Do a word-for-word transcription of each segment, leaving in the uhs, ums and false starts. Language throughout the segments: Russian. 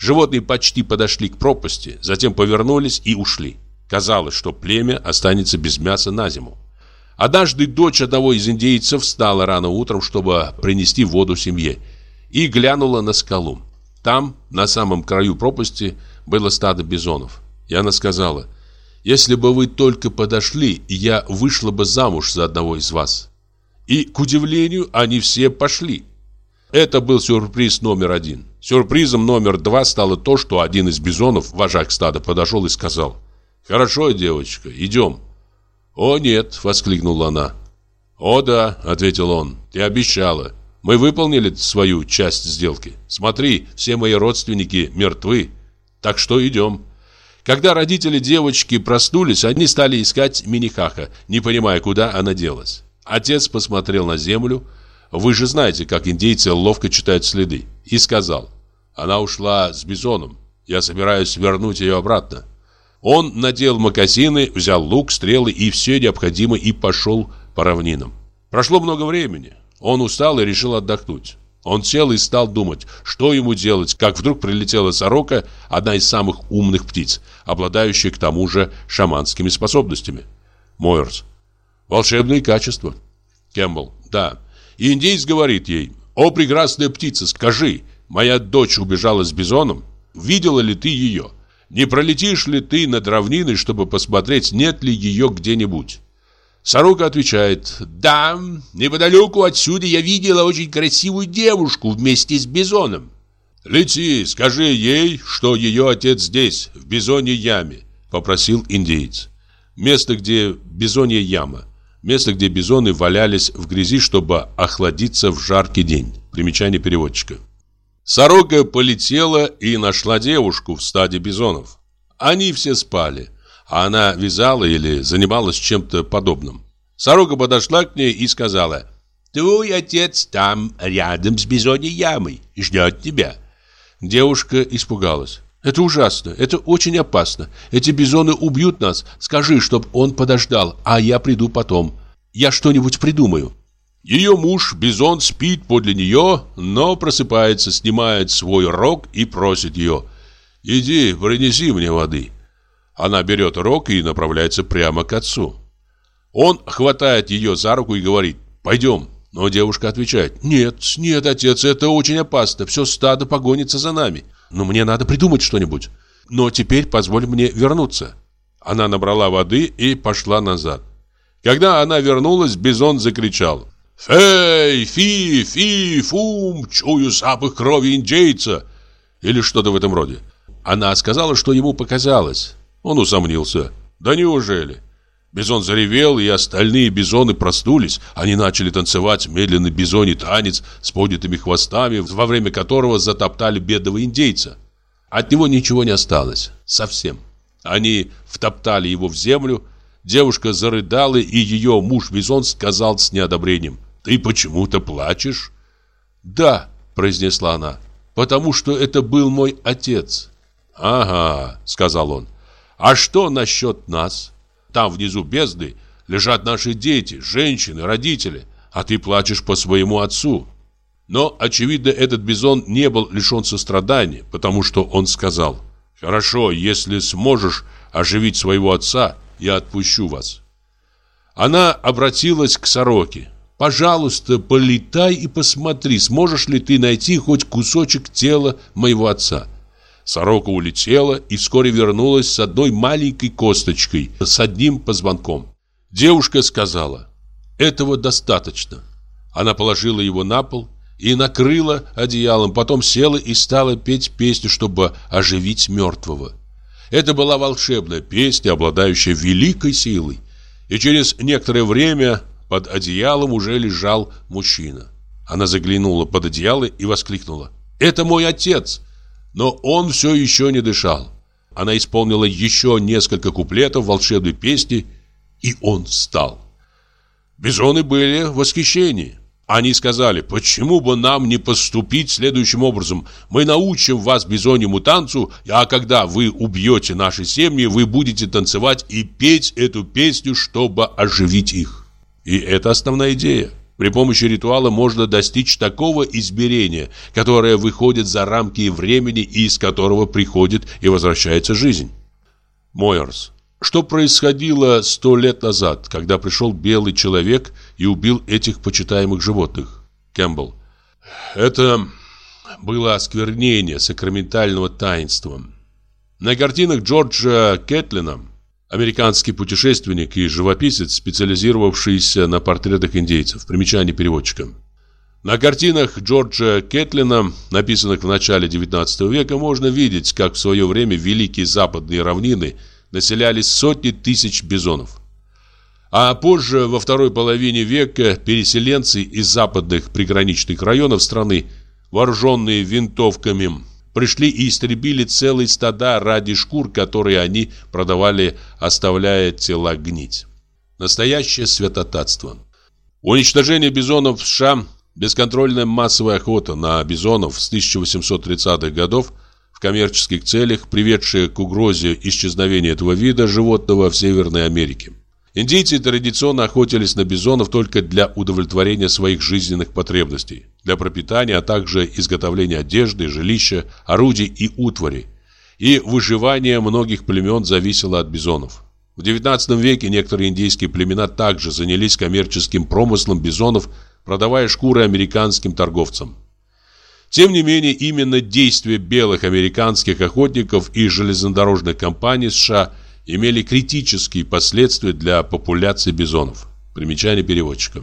Животные почти подошли к пропасти, затем повернулись и ушли. Казалось, что племя останется без мяса на зиму. Однажды дочь одного из индейцев встала рано утром, чтобы принести воду семье, и глянула на скалу. Там, на самом краю пропасти, было стадо бизонов. И она сказала: «Если бы вы только подошли, я вышла бы замуж за одного из вас». И, к удивлению, они все пошли. Это был сюрприз номер один. Сюрпризом номер два стало то, что один из бизонов, вожак стада, подошел и сказал: «Хорошо, девочка, идем». «О, нет!» — воскликнула она. «О, да!» — ответил он. «Ты обещала. Мы выполнили свою часть сделки. Смотри, все мои родственники мертвы. Так что идем». Когда родители девочки проснулись, они стали искать Минихаха, не понимая, куда она делась. Отец посмотрел на землю. Вы же знаете, как индейцы ловко читают следы. И сказал: «Она ушла с бизоном. Я собираюсь вернуть ее обратно». Он надел мокасины, взял лук, стрелы и все необходимое и пошел по равнинам. Прошло много времени. Он устал и решил отдохнуть. Он сел и стал думать, что ему делать, как вдруг прилетела сорока, одна из самых умных птиц, обладающая к тому же шаманскими способностями. Мойерс: волшебные качества. Кэмпбелл: да. И индеец говорит ей: «О, прекрасная птица, скажи, моя дочь убежала с бизоном. Видела ли ты ее? Не пролетишь ли ты над равниной, чтобы посмотреть, нет ли ее где-нибудь?» Сорока отвечает: «Да, неподалеку отсюда я видела очень красивую девушку вместе с бизоном». «Лети, скажи ей, что ее отец здесь, в бизоньей яме», — попросил индеец. Место, где бизонья яма. Место, где бизоны валялись в грязи, чтобы охладиться в жаркий день. Примечание переводчика. Сорока полетела и нашла девушку в стаде бизонов. Они все спали, а она вязала или занималась чем-то подобным. Сорока подошла к ней и сказала: «Твой отец там, рядом с бизоньей ямой, ждет тебя». Девушка испугалась. «Это ужасно, это очень опасно. Эти бизоны убьют нас. Скажи, чтоб он подождал, а я приду потом. Я что-нибудь придумаю». Ее муж, бизон, спит подле нее, но просыпается, снимает свой рог и просит ее: «Иди, принеси мне воды». Она берет рог и направляется прямо к отцу. Он хватает ее за руку и говорит: «Пойдем». Но девушка отвечает: «Нет, нет, отец, это очень опасно. Все стадо погонится за нами. Но мне надо придумать что-нибудь. Но теперь позволь мне вернуться». Она набрала воды и пошла назад. Когда она вернулась, бизон закричал: «Фей, фи, фи, фум, чую запах крови индейца!» Или что-то в этом роде. Она сказала, что ему показалось. Он усомнился. «Да неужели?» Бизон заревел, и остальные бизоны проснулись. Они начали танцевать медленный бизоний танец с поднятыми хвостами, во время которого затоптали бедного индейца. От него ничего не осталось. Совсем. Они втоптали его в землю. Девушка зарыдала, и ее муж-бизон сказал с неодобрением: «Ты почему-то плачешь?» «Да», — произнесла она, — «потому что это был мой отец». «Ага», — сказал он, — «а что насчет нас? Там внизу бездны лежат наши дети, женщины, родители, а ты плачешь по своему отцу». Но, очевидно, этот бизон не был лишен сострадания, потому что он сказал: «Хорошо, если сможешь оживить своего отца, я отпущу вас». Она обратилась к сороке: «Пожалуйста, полетай и посмотри, сможешь ли ты найти хоть кусочек тела моего отца». Сорока улетела и вскоре вернулась с одной маленькой косточкой, с одним позвонком. Девушка сказала: «Этого достаточно». Она положила его на пол и накрыла одеялом, потом села и стала петь песню, чтобы оживить мертвого. Это была волшебная песня, обладающая великой силой. И через некоторое время под одеялом уже лежал мужчина. Она заглянула под одеяло и воскликнула: «Это мой отец!» Но он все еще не дышал. Она исполнила еще несколько куплетов волшебной песни, и он встал. Бизоны были в восхищении. Они сказали: «Почему бы нам не поступить следующим образом? Мы научим вас бизоньему танцу, а когда вы убьете наши семьи, вы будете танцевать и петь эту песню, чтобы оживить их». И это основная идея. При помощи ритуала можно достичь такого измерения, которое выходит за рамки времени и из которого приходит и возвращается жизнь. Мойерс. Что происходило сто лет назад, когда пришел белый человек и убил этих почитаемых животных? Кэмпбелл. Это было осквернение сакраментального таинства. На картинах Джорджа Кэтлина, американский путешественник и живописец, специализировавшийся на портретах индейцев. Примечание переводчика. На картинах Джорджа Кэтлина, написанных в начале девятнадцатого века, можно видеть, как в свое время великие западные равнины населялись сотни тысяч бизонов. А позже, во второй половине века, переселенцы из западных приграничных районов страны, вооруженные винтовками, пришли и истребили целые стада ради шкур, которые они продавали, оставляя тела гнить. Настоящее святотатство. Уничтожение бизонов в США, бесконтрольная массовая охота на бизонов с тысяча восемьсот тридцатых годов в коммерческих целях, приведшая к угрозе исчезновения этого вида животного в Северной Америке. Индейцы традиционно охотились на бизонов только для удовлетворения своих жизненных потребностей, для пропитания, а также изготовления одежды, жилища, орудий и утвари. И выживание многих племен зависело от бизонов. В девятнадцатом веке некоторые индейские племена также занялись коммерческим промыслом бизонов, продавая шкуры американским торговцам. Тем не менее, именно действия белых американских охотников и железнодорожных компаний США имели критические последствия для популяции бизонов. Примечание переводчика.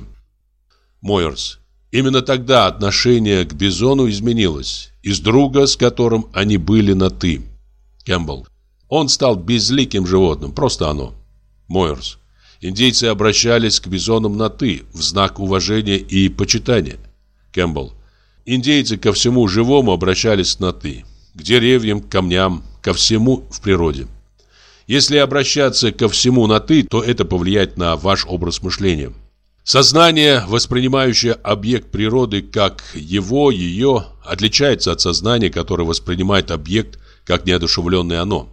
Мойерс. Именно тогда отношение к бизону изменилось. Из друга, с которым они были на «ты». Кэмпбелл. Он стал безликим животным, просто оно. Мойерс. Индейцы обращались к бизонам на «ты» в знак уважения и почитания. Кэмпбелл. Индейцы ко всему живому обращались на «ты». К деревьям, к камням, ко всему в природе. Если обращаться ко всему на «ты», то это повлияет на ваш образ мышления. Сознание, воспринимающее объект природы как его, ее, отличается от сознания, которое воспринимает объект как неодушевленное оно.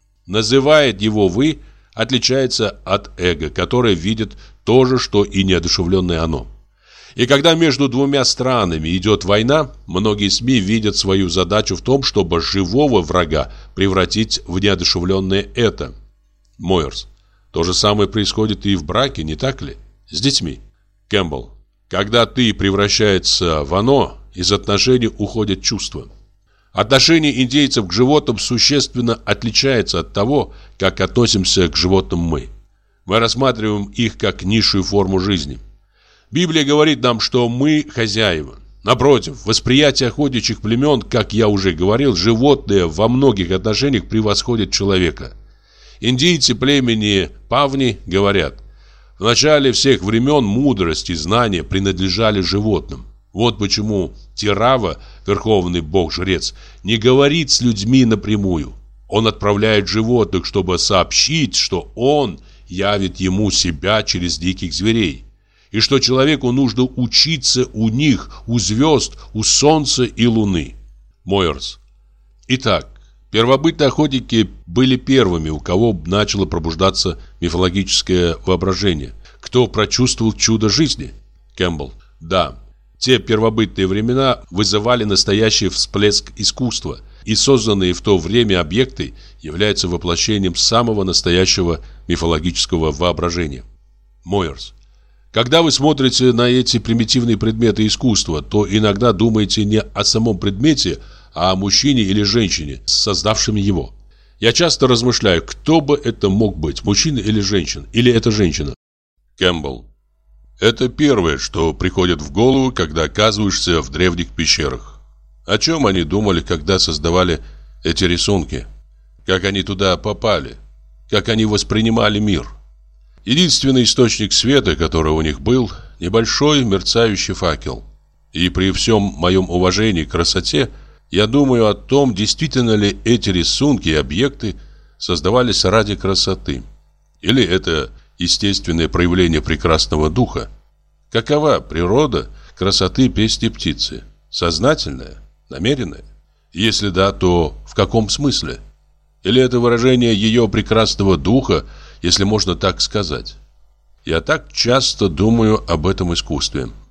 Называет его «вы», отличается от эго, которое видит то же, что и неодушевленное оно. И когда между двумя странами идет война, многие СМИ видят свою задачу в том, чтобы живого врага превратить в неодушевленное это. Мойерс. То же самое происходит и в браке, не так ли? С детьми. Кэмпбелл. Когда «ты» превращается в «оно», из отношений уходят чувства. Отношение индейцев к животным существенно отличается от того, как относимся к животным мы. Мы рассматриваем их как низшую форму жизни. Библия говорит нам, что мы хозяева. Напротив, восприятие охотничьих племен, как я уже говорил, животные во многих отношениях превосходят человека. Индейцы племени Павни говорят: в начале всех времен мудрость и знания принадлежали животным. Вот почему Тирава, верховный бог-жрец, не говорит с людьми напрямую. Он отправляет животных, чтобы сообщить, что он явит ему себя через диких зверей, и что человеку нужно учиться у них, у звезд, у солнца и луны. Мойерс. Итак, первобытные охотники были первыми, у кого начало пробуждаться мифологическое воображение. Кто прочувствовал чудо жизни? Кэмпбелл. Да, те первобытные времена вызывали настоящий всплеск искусства, и созданные в то время объекты являются воплощением самого настоящего мифологического воображения. Мойерс. Когда вы смотрите на эти примитивные предметы искусства, то иногда думаете не о самом предмете, а о мужчине или женщине, создавшем его. Я часто размышляю, кто бы это мог быть, мужчина или женщина, или это женщина. Кэмпбелл. Это первое, что приходит в голову, когда оказываешься в древних пещерах. О чем они думали, когда создавали эти рисунки? Как они туда попали? Как они воспринимали мир? Единственный источник света, который у них был, небольшой мерцающий факел. И при всем моем уважении к красоте, я думаю о том, действительно ли эти рисунки и объекты создавались ради красоты. Или это естественное проявление прекрасного духа? Какова природа красоты песни птицы? Сознательная? Намеренная? Если да, то в каком смысле? Или это выражение ее прекрасного духа, если можно так сказать? Я так часто думаю об этом искусстве.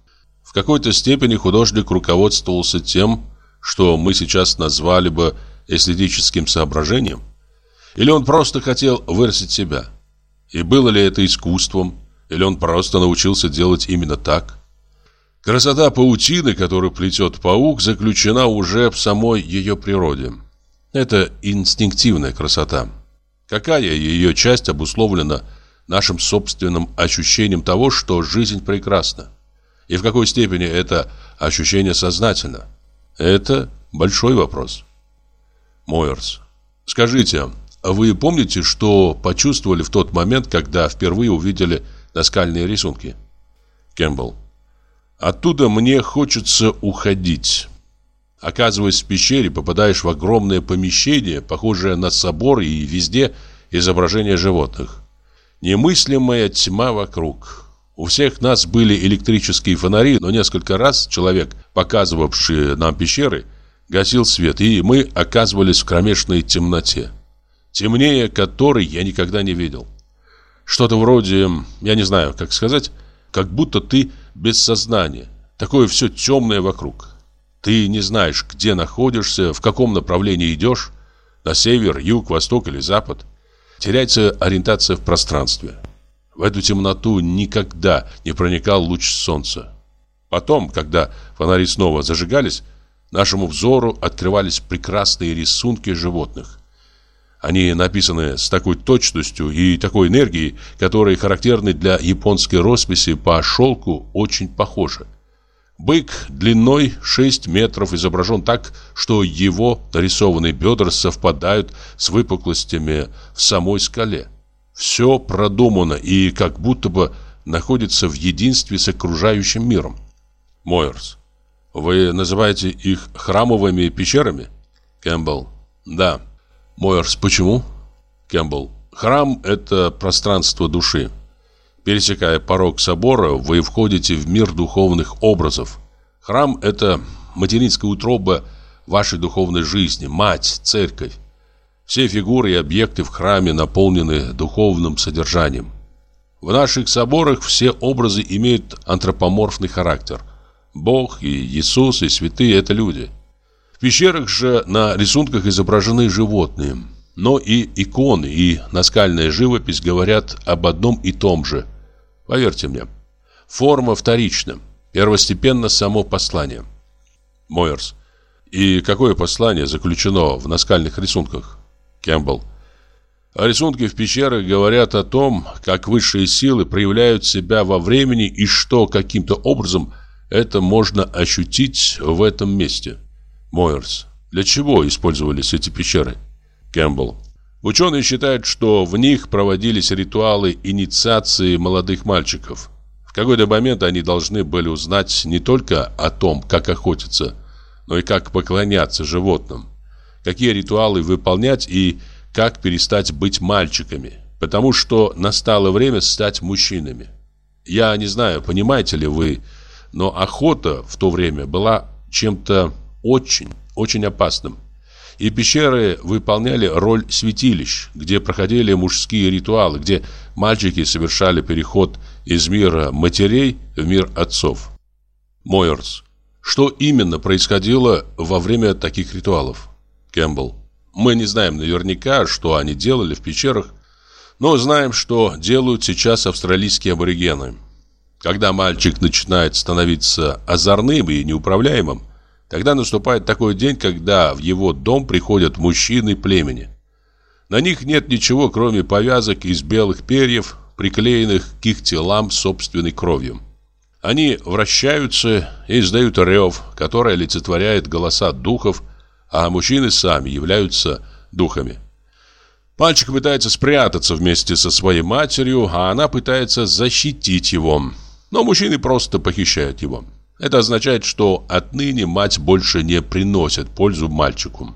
В какой-то степени художник руководствовался тем, что мы сейчас назвали бы эстетическим соображением? Или он просто хотел выразить себя? И было ли это искусством? Или он просто научился делать именно так? Красота паутины, которую плетет паук, заключена уже в самой ее природе. Это инстинктивная красота. Какая ее часть обусловлена нашим собственным ощущением того, что жизнь прекрасна? И в какой степени это ощущение сознательно? Это большой вопрос. Мойерс. Скажите, вы помните, что почувствовали в тот момент, когда впервые увидели наскальные рисунки? Кэмпбелл. Оттуда мне хочется уходить. Оказываясь в пещере, попадаешь в огромное помещение, похожее на собор, и везде изображения животных. Немыслимая тьма вокруг. У всех нас были электрические фонари, но несколько раз человек, показывавший нам пещеры, гасил свет, и мы оказывались в кромешной темноте, темнее которой я никогда не видел. Что-то вроде, я не знаю, как сказать, как будто ты без сознания. Такое все темное вокруг. Ты не знаешь, где находишься, в каком направлении идешь, на север, юг, восток или запад. Теряется ориентация в пространстве. В эту темноту никогда не проникал луч солнца. Потом, когда фонари снова зажигались, нашему взору открывались прекрасные рисунки животных. Они написаны с такой точностью и такой энергией, которые характерны для японской росписи по шелку, очень похожи. Бык длиной шесть метров изображен так, что его нарисованные бедра совпадают с выпуклостями в самой скале. Все продумано и как будто бы находится в единстве с окружающим миром. Мойерс. Вы называете их храмовыми пещерами? Кэмпбелл. Да. Мойерс. Почему? Кэмпбелл. Храм – это пространство души. Пересекая порог собора, вы входите в мир духовных образов. Храм – это материнская утроба вашей духовной жизни, мать, церковь. Все фигуры и объекты в храме наполнены духовным содержанием. В наших соборах все образы имеют антропоморфный характер. Бог и Иисус и святые – это люди. В пещерах же на рисунках изображены животные. Но и иконы, и наскальная живопись говорят об одном и том же. Поверьте мне, форма вторична, первостепенно само послание. Мойерс. И какое послание заключено в наскальных рисунках? Кэмпбелл. Рисунки в пещерах говорят о том, как высшие силы проявляют себя во времени и что каким-то образом это можно ощутить в этом месте. Мойерс. Для чего использовались эти пещеры? Кэмпбелл. Ученые считают, что в них проводились ритуалы инициации молодых мальчиков. В какой-то момент они должны были узнать не только о том, как охотиться, но и как поклоняться животным, какие ритуалы выполнять и как перестать быть мальчиками, потому что настало время стать мужчинами. Я не знаю, понимаете ли вы, но охота в то время была чем-то очень, очень опасным. И пещеры выполняли роль святилищ, где проходили мужские ритуалы, где мальчики совершали переход из мира матерей в мир отцов. Мойерс. Что именно происходило во время таких ритуалов? Кэмпбелл. Мы не знаем наверняка, что они делали в пещерах, но знаем, что делают сейчас австралийские аборигены. Когда мальчик начинает становиться озорным и неуправляемым, тогда наступает такой день, когда в его дом приходят мужчины племени. На них нет ничего, кроме повязок из белых перьев, приклеенных к их телам собственной кровью. Они вращаются и издают рев, который олицетворяет голоса духов, а мужчины сами являются духами. Мальчик пытается спрятаться вместе со своей матерью, а она пытается защитить его. Но мужчины просто похищают его. Это означает, что отныне мать больше не приносит пользу мальчику.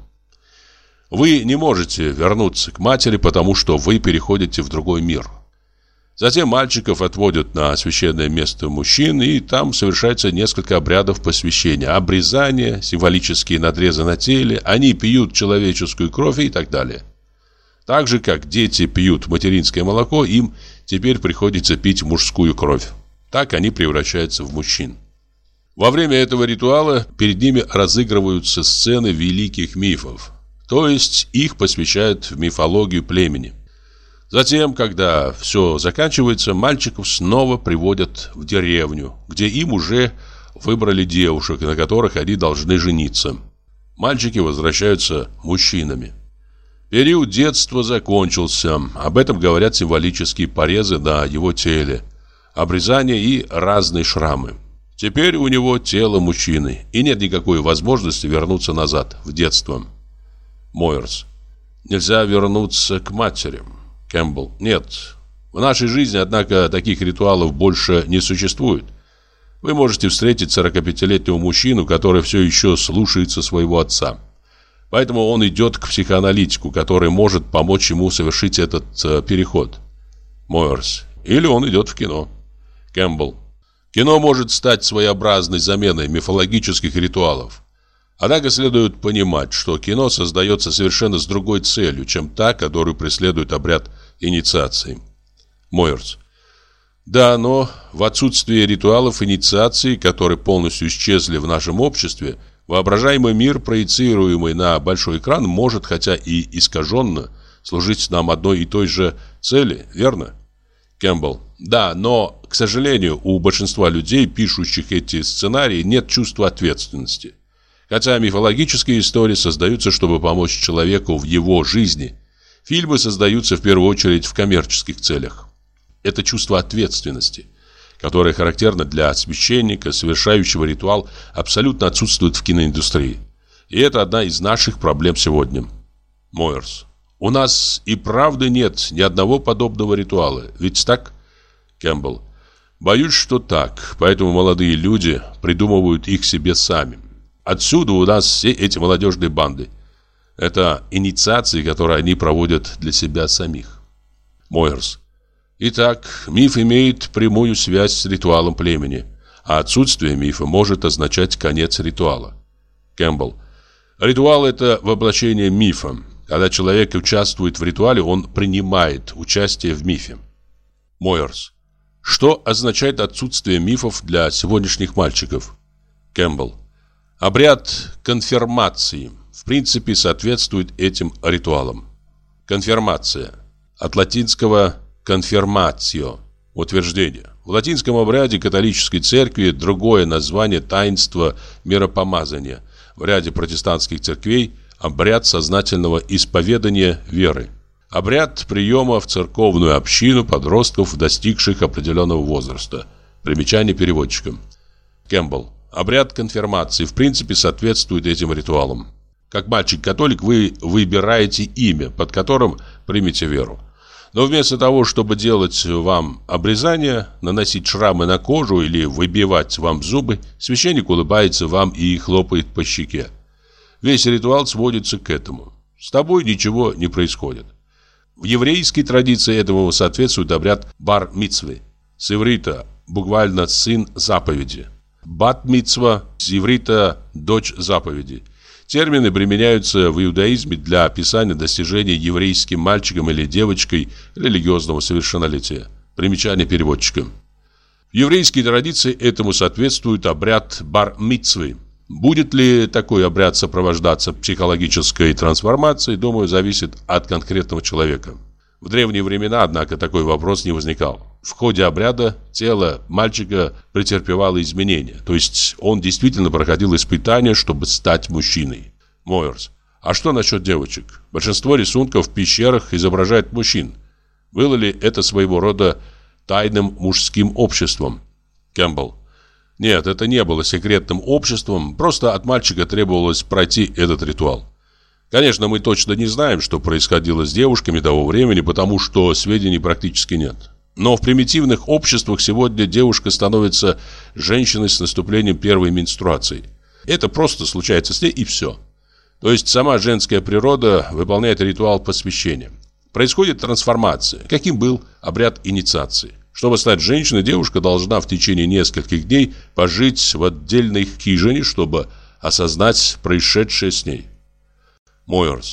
Вы не можете вернуться к матери, потому что вы переходите в другой мир. Затем мальчиков отводят на священное место мужчин, и там совершается несколько обрядов посвящения. Обрезание, символические надрезы на теле, они пьют человеческую кровь и так далее. Так же, как дети пьют материнское молоко, им теперь приходится пить мужскую кровь. Так они превращаются в мужчин. Во время этого ритуала перед ними разыгрываются сцены великих мифов, то есть их посвящают в мифологию племени. Затем, когда все заканчивается, мальчиков снова приводят в деревню, где им уже выбрали девушек, на которых они должны жениться. Мальчики возвращаются мужчинами. Период детства закончился. Об этом говорят символические порезы на его теле, обрезания и разные шрамы. Теперь у него тело мужчины, и нет никакой возможности вернуться назад, в детство. Мойерс. Нельзя вернуться к матери. Кэмпбелл. Нет. В нашей жизни, однако, таких ритуалов больше не существует. Вы можете встретить сорокапятилетнего мужчину, который все еще слушается своего отца. Поэтому он идет к психоаналитику, который может помочь ему совершить этот э, переход. Мойерс. Или он идет в кино. Кэмпбелл. Кино может стать своеобразной заменой мифологических ритуалов. Однако следует понимать, что кино создается совершенно с другой целью, чем та, которую преследует обряд инициации. Мойерс. Да, но в отсутствие ритуалов инициации, которые полностью исчезли в нашем обществе, воображаемый мир, проецируемый на большой экран, может, хотя и искаженно, служить нам одной и той же цели, верно? Кэмпбелл. Да, но, к сожалению, у большинства людей, пишущих эти сценарии, нет чувства ответственности. Хотя мифологические истории создаются, чтобы помочь человеку в его жизни, фильмы создаются в первую очередь в коммерческих целях. Это чувство ответственности, которое характерно для священника, совершающего ритуал, абсолютно отсутствует в киноиндустрии. И это одна из наших проблем сегодня. Мойерс. У нас и правда нет ни одного подобного ритуала, ведь так? Кэмпбелл. Боюсь, что так, поэтому молодые люди придумывают их себе сами. Отсюда у нас все эти молодежные банды. Это инициации, которые они проводят для себя самих. Мойерс. Итак, миф имеет прямую связь с ритуалом племени, а отсутствие мифа может означать конец ритуала. Кэмпбелл. Ритуал – это воплощение мифа. Когда человек участвует в ритуале, он принимает участие в мифе. Мойерс. Что означает отсутствие мифов для сегодняшних мальчиков? Кэмпбелл. Обряд конфирмации в принципе соответствует этим ритуалам. Конфирмация. От латинского «confirmatio» – утверждение. В латинском обряде католической церкви другое название таинства миропомазания. В ряде протестантских церквей – обряд сознательного исповедания веры. Обряд приема в церковную общину подростков, достигших определенного возраста. Примечание переводчика. Кэмпбелл. Обряд конфирмации в принципе соответствует этим ритуалам. Как мальчик-католик вы выбираете имя, под которым примете веру. Но вместо того, чтобы делать вам обрезание, наносить шрамы на кожу или выбивать вам зубы, священник улыбается вам и хлопает по щеке. Весь ритуал сводится к этому. С тобой ничего не происходит. В еврейской традиции этому соответствует обряд бар-мицвы. С иврита буквально сын заповеди. Бат-мицва с иврита дочь заповеди. Термины применяются в иудаизме для описания достижения еврейским мальчиком или девочкой религиозного совершеннолетия. Примечание переводчика. В еврейской традиции этому соответствует обряд бар-мицвы. Будет ли такой обряд сопровождаться психологической трансформацией, думаю, зависит от конкретного человека. В древние времена, однако, такой вопрос не возникал. В ходе обряда тело мальчика претерпевало изменения, то есть он действительно проходил испытания, чтобы стать мужчиной. Мойерс. А что насчет девочек? Большинство рисунков в пещерах изображает мужчин. Было ли это своего рода тайным мужским обществом? Кэмпбелл. Нет, это не было секретным обществом, просто от мальчика требовалось пройти этот ритуал. Конечно, мы точно не знаем, что происходило с девушками того времени, потому что сведений практически нет. Но в примитивных обществах сегодня девушка становится женщиной с наступлением первой менструации. Это просто случается с ней и все. То есть сама женская природа выполняет ритуал посвящения. Происходит трансформация, каким был обряд инициации. Чтобы стать женщиной, девушка должна в течение нескольких дней пожить в отдельной хижине, чтобы осознать происшедшее с ней. Мойерс.